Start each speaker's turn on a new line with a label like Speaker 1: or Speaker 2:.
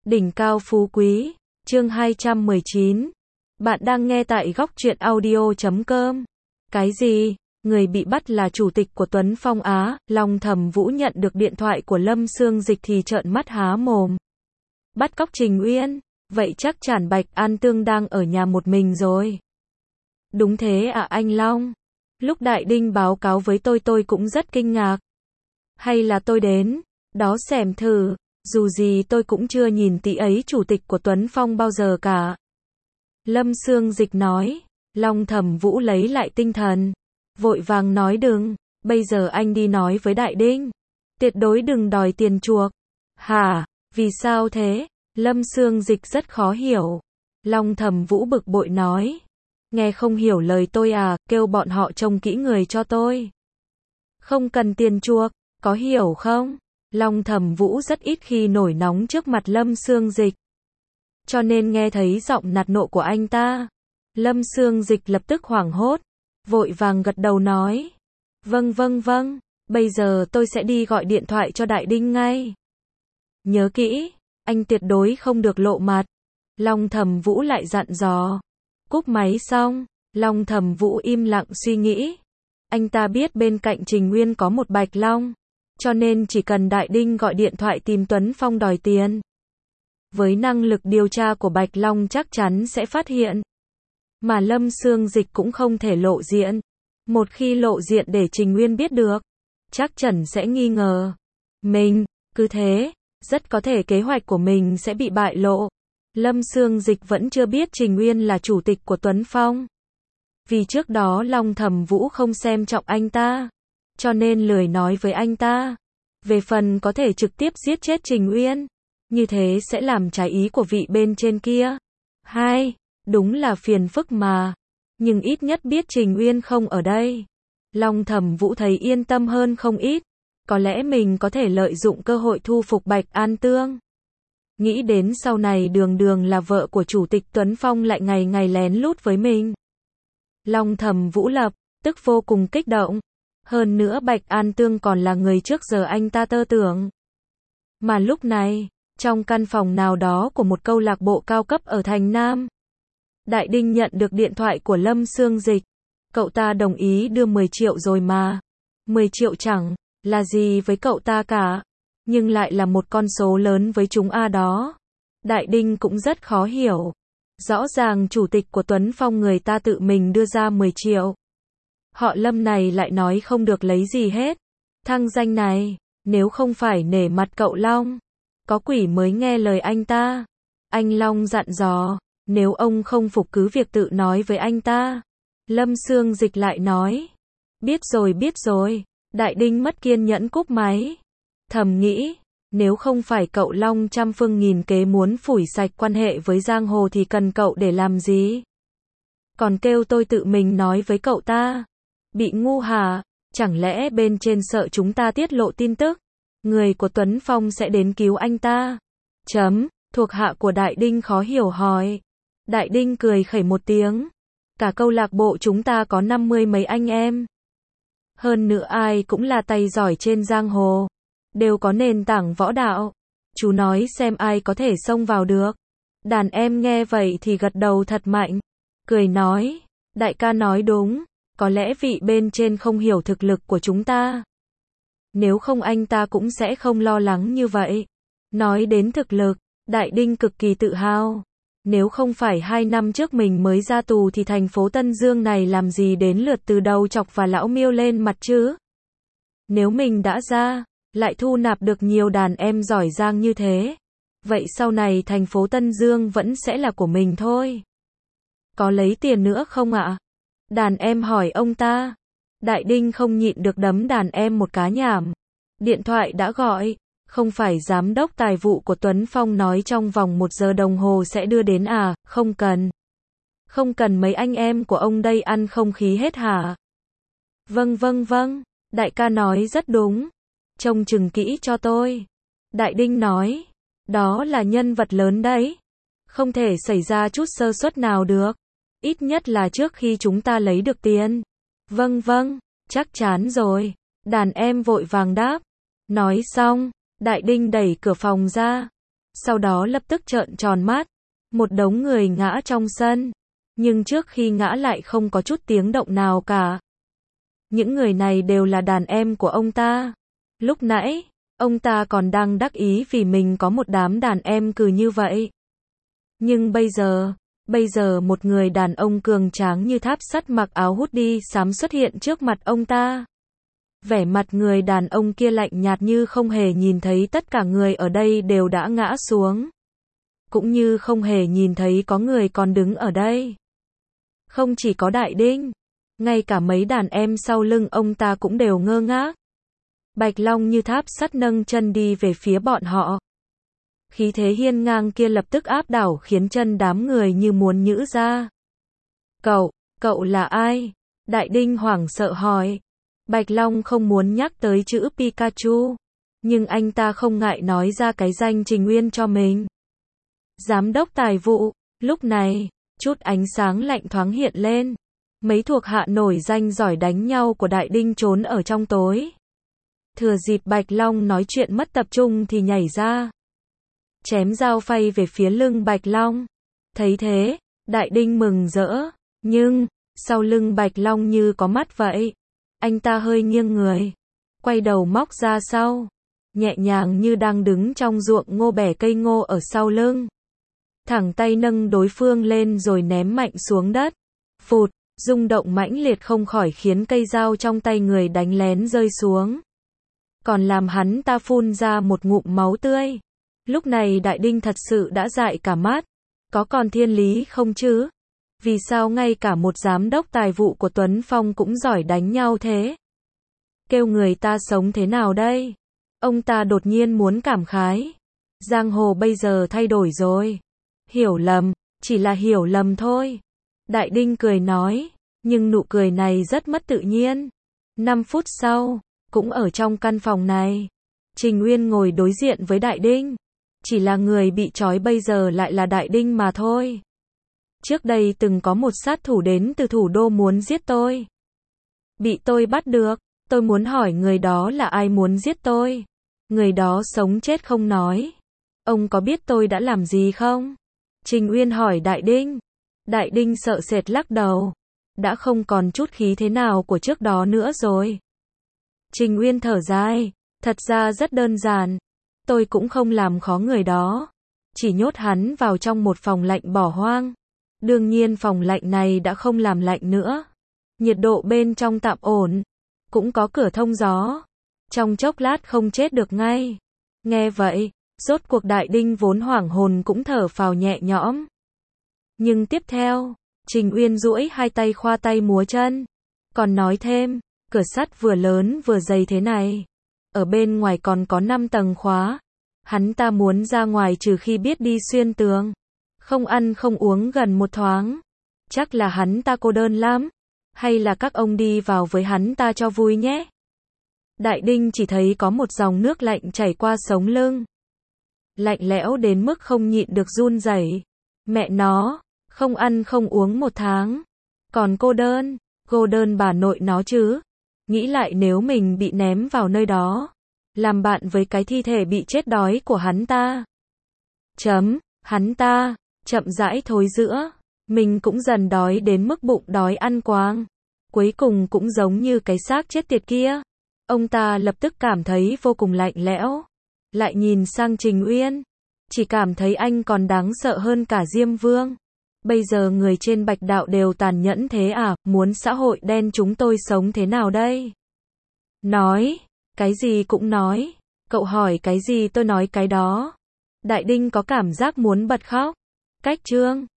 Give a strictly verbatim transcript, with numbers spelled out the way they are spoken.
Speaker 1: Đỉnh cao phú quý, chương hai trăm mười chín. Bạn đang nghe tại góc truyện audio chấm com. Cái gì? Người bị bắt là chủ tịch của Tuấn Phong Á. Long Thẩm Vũ nhận được điện thoại của Lâm Xương Dịch thì trợn mắt há mồm. Bắt cóc Trình Uyên? Vậy chắc chắn Bạch An Tương đang ở nhà một mình rồi. Đúng thế à anh Long? Lúc Đại Đinh báo cáo với tôi tôi cũng rất kinh ngạc. Hay là tôi đến đó xem thử, dù gì tôi cũng chưa nhìn tỷ ấy chủ tịch của Tuấn Phong bao giờ cả. Lâm Xương Dịch nói. Long Thẩm Vũ lấy lại tinh thần, vội vàng nói đừng, bây giờ anh đi nói với Đại Đinh. Tuyệt đối đừng đòi tiền chuộc. Hả? Vì sao thế? Lâm Xương Dịch rất khó hiểu. Long Thẩm Vũ bực bội nói. Nghe không hiểu lời tôi à, kêu bọn họ trông kỹ người cho tôi. Không cần tiền chuộc, có hiểu không? Long Thẩm Vũ rất ít khi nổi nóng trước mặt Lâm Xương Dịch. Cho nên nghe thấy giọng nạt nộ của anh ta. Lâm Xương Dịch lập tức hoảng hốt, vội vàng gật đầu nói. Vâng vâng vâng, bây giờ tôi sẽ đi gọi điện thoại cho Đại Đinh ngay. Nhớ kỹ, anh tuyệt đối không được lộ mặt. Long Thẩm Vũ lại dặn dò. Cúp máy xong, Long Thẩm Vũ im lặng suy nghĩ. Anh ta biết bên cạnh Trình Uyên có một Bạch Long, cho nên chỉ cần Đại Đinh gọi điện thoại tìm Tuấn Phong đòi tiền. Với năng lực điều tra của Bạch Long chắc chắn sẽ phát hiện. Mà Lâm Xương Dịch cũng không thể lộ diện. Một khi lộ diện để Trình Uyên biết được, chắc chắn sẽ nghi ngờ mình, cứ thế, rất có thể kế hoạch của mình sẽ bị bại lộ. Lâm Xương Dịch vẫn chưa biết Trình Uyên là chủ tịch của Tuấn Phong. Vì trước đó Long Thẩm Vũ không xem trọng anh ta, cho nên lười nói với anh ta. Về phần có thể trực tiếp giết chết Trình Uyên, như thế sẽ làm trái ý của vị bên trên kia. Hai, đúng là phiền phức mà. Nhưng ít nhất biết Trình Uyên không ở đây. Long Thẩm Vũ thấy yên tâm hơn không ít. Có lẽ mình có thể lợi dụng cơ hội thu phục Bạch An Tương. Nghĩ đến sau này đường đường là vợ của chủ tịch Tuấn Phong lại ngày ngày lén lút với mình. Long Thẩm Vũ lập tức vô cùng kích động. Hơn nữa Bạch An Tương còn là người trước giờ anh ta tơ tưởng. Mà lúc này, trong căn phòng nào đó của một câu lạc bộ cao cấp ở thành Nam, Đại Đinh nhận được điện thoại của Lâm Xương Dịch. Cậu ta đồng ý đưa mười triệu rồi mà. mười triệu chẳng là gì với cậu ta cả, nhưng lại là một con số lớn với chúng A đó. Đại Đinh cũng rất khó hiểu. Rõ ràng chủ tịch của Tuấn Phong người ta tự mình đưa ra mười triệu. Họ Lâm này lại nói không được lấy gì hết. Thăng danh này, nếu không phải nể mặt cậu Long, có quỷ mới nghe lời anh ta. Anh Long dặn dò, nếu ông không phục cứ việc tự nói với anh ta. Lâm Xương Dịch lại nói. Biết rồi biết rồi. Đại Đinh mất kiên nhẫn cúp máy. Thầm nghĩ, nếu không phải cậu Long trăm phương nghìn kế muốn phủi sạch quan hệ với giang hồ thì cần cậu để làm gì? Còn kêu tôi tự mình nói với cậu ta. Bị ngu hả? Chẳng lẽ bên trên sợ chúng ta tiết lộ tin tức, người của Tuấn Phong sẽ đến cứu anh ta? Chấm, thuộc hạ của Đại Đinh khó hiểu hỏi. Đại Đinh cười khẩy một tiếng. Cả câu lạc bộ chúng ta có năm mươi mấy anh em. Hơn nữa ai cũng là tay giỏi trên giang hồ, đều có nền tảng võ đạo. Chú nói xem ai có thể xông vào được. Đàn em nghe vậy thì gật đầu thật mạnh. Cười nói, đại ca nói đúng. Có lẽ vị bên trên không hiểu thực lực của chúng ta. Nếu không anh ta cũng sẽ không lo lắng như vậy. Nói đến thực lực, Đại Đinh cực kỳ tự hào. Nếu không phải hai năm trước mình mới ra tù thì thành phố Tân Dương này làm gì đến lượt từ đầu chọc và lão Miêu lên mặt chứ? Nếu mình đã ra, lại thu nạp được nhiều đàn em giỏi giang như thế, vậy sau này thành phố Tân Dương vẫn sẽ là của mình thôi. Có lấy tiền nữa không ạ? Đàn em hỏi ông ta. Đại Đinh không nhịn được đấm đàn em một cái nhảm. Điện thoại đã gọi. Không phải giám đốc tài vụ của Tuấn Phong nói trong vòng một giờ đồng hồ sẽ đưa đến à? Không cần. Không cần mấy anh em của ông đây ăn không khí hết hả? Vâng vâng vâng. Đại ca nói rất đúng. Trông chừng kỹ cho tôi. Đại Đinh nói. Đó là nhân vật lớn đấy. Không thể xảy ra chút sơ suất nào được. Ít nhất là trước khi chúng ta lấy được tiền. Vâng vâng, chắc chắn rồi. Đàn em vội vàng đáp. Nói xong, Đại Đinh đẩy cửa phòng ra. sau đó lập tức trợn tròn mắt. Một đống người ngã trong sân, nhưng trước khi ngã lại không có chút tiếng động nào cả. Những người này đều là đàn em của ông ta. Lúc nãy, ông ta còn đang đắc ý vì mình có một đám đàn em cừ như vậy. Nhưng bây giờ, bây giờ một người đàn ông cường tráng như tháp sắt mặc áo hoodie xám xuất hiện trước mặt ông ta. Vẻ mặt người đàn ông kia lạnh nhạt như không hề nhìn thấy tất cả người ở đây đều đã ngã xuống. Cũng như không hề nhìn thấy có người còn đứng ở đây. Không chỉ có Đại Đinh, ngay cả mấy đàn em sau lưng ông ta cũng đều ngơ ngác. Bạch Long như tháp sắt nâng chân đi về phía bọn họ. Khí thế hiên ngang kia lập tức áp đảo khiến chân đám người như muốn nhữ ra. Cậu, cậu là ai? Đại Đinh hoảng sợ hỏi. Bạch Long không muốn nhắc tới chữ Pikachu, nhưng anh ta không ngại nói ra cái danh Trình Uyên cho mình. Giám đốc tài vụ. Lúc này, chút ánh sáng lạnh thoáng hiện lên. Mấy thuộc hạ nổi danh giỏi đánh nhau của Đại Đinh trốn ở trong tối. Thừa dịp Bạch Long nói chuyện mất tập trung thì nhảy ra. Chém dao phay về phía lưng Bạch Long. Thấy thế, Đại Đinh mừng rỡ. Nhưng, sau lưng Bạch Long như có mắt vậy. Anh ta hơi nghiêng người. Quay đầu móc ra sau. Nhẹ nhàng như đang đứng trong ruộng ngô bẻ cây ngô ở sau lưng. Thẳng tay nâng đối phương lên rồi ném mạnh xuống đất. Phụt, rung động mãnh liệt không khỏi khiến cây dao trong tay người đánh lén rơi xuống. Còn làm hắn ta phun ra một ngụm máu tươi. Lúc này Đại Đinh thật sự đã dại cả mắt. Có còn thiên lý không chứ? Vì sao ngay cả một giám đốc tài vụ của Tuấn Phong cũng giỏi đánh nhau thế? Kêu người ta sống thế nào đây? Ông ta đột nhiên muốn cảm khái. Giang hồ bây giờ thay đổi rồi. Hiểu lầm, chỉ là hiểu lầm thôi. Đại Đinh cười nói, nhưng nụ cười này rất mất tự nhiên. Năm phút sau, cũng ở trong căn phòng này, Trình Uyên ngồi đối diện với Đại Đinh. Chỉ là người bị trói bây giờ lại là Đại Đinh mà thôi. Trước đây từng có một sát thủ đến từ thủ đô muốn giết tôi. Bị tôi bắt được, tôi muốn hỏi người đó là ai muốn giết tôi. Người đó sống chết không nói. Ông có biết tôi đã làm gì không? Trình Uyên hỏi Đại Đinh. Đại Đinh sợ sệt lắc đầu. Đã không còn chút khí thế nào của trước đó nữa rồi. Trình Uyên thở dài. Thật ra rất đơn giản. Tôi cũng không làm khó người đó. Chỉ nhốt hắn vào trong một phòng lạnh bỏ hoang. Đương nhiên phòng lạnh này đã không làm lạnh nữa. Nhiệt độ bên trong tạm ổn. Cũng có cửa thông gió. Trong chốc lát không chết được ngay. Nghe vậy, rốt cuộc Đại Đinh vốn hoảng hồn cũng thở phào nhẹ nhõm. Nhưng tiếp theo, Trình Uyên duỗi hai tay khoa tay múa chân. Còn nói thêm, cửa sắt vừa lớn vừa dày thế này. Ở bên ngoài còn có năm tầng khóa. Hắn ta muốn ra ngoài trừ khi biết đi xuyên tường. Không ăn không uống gần một thoáng. Chắc là hắn ta cô đơn lắm. Hay là các ông đi vào với hắn ta cho vui nhé. Đại Đinh chỉ thấy có một dòng nước lạnh chảy qua sống lưng. Lạnh lẽo đến mức không nhịn được run rẩy. Mẹ nó, không ăn không uống một tháng. Còn cô đơn, cô đơn bà nội nó chứ. Nghĩ lại nếu mình bị ném vào nơi đó. Làm bạn với cái thi thể bị chết đói của hắn ta. Chấm, hắn ta, chậm rãi thối rữa. Mình cũng dần đói đến mức bụng đói ăn quáng. Cuối cùng cũng giống như cái xác chết tiệt kia. Ông ta lập tức cảm thấy vô cùng lạnh lẽo. Lại nhìn sang Trình Uyên. Chỉ cảm thấy anh còn đáng sợ hơn cả Diêm Vương. Bây giờ người trên Bạch Đạo đều tàn nhẫn thế à, muốn xã hội đen chúng tôi sống thế nào đây? Nói, cái gì cũng nói. Cậu hỏi cái gì tôi nói cái đó. Đại Đinh có cảm giác muốn bật khóc. Cách chương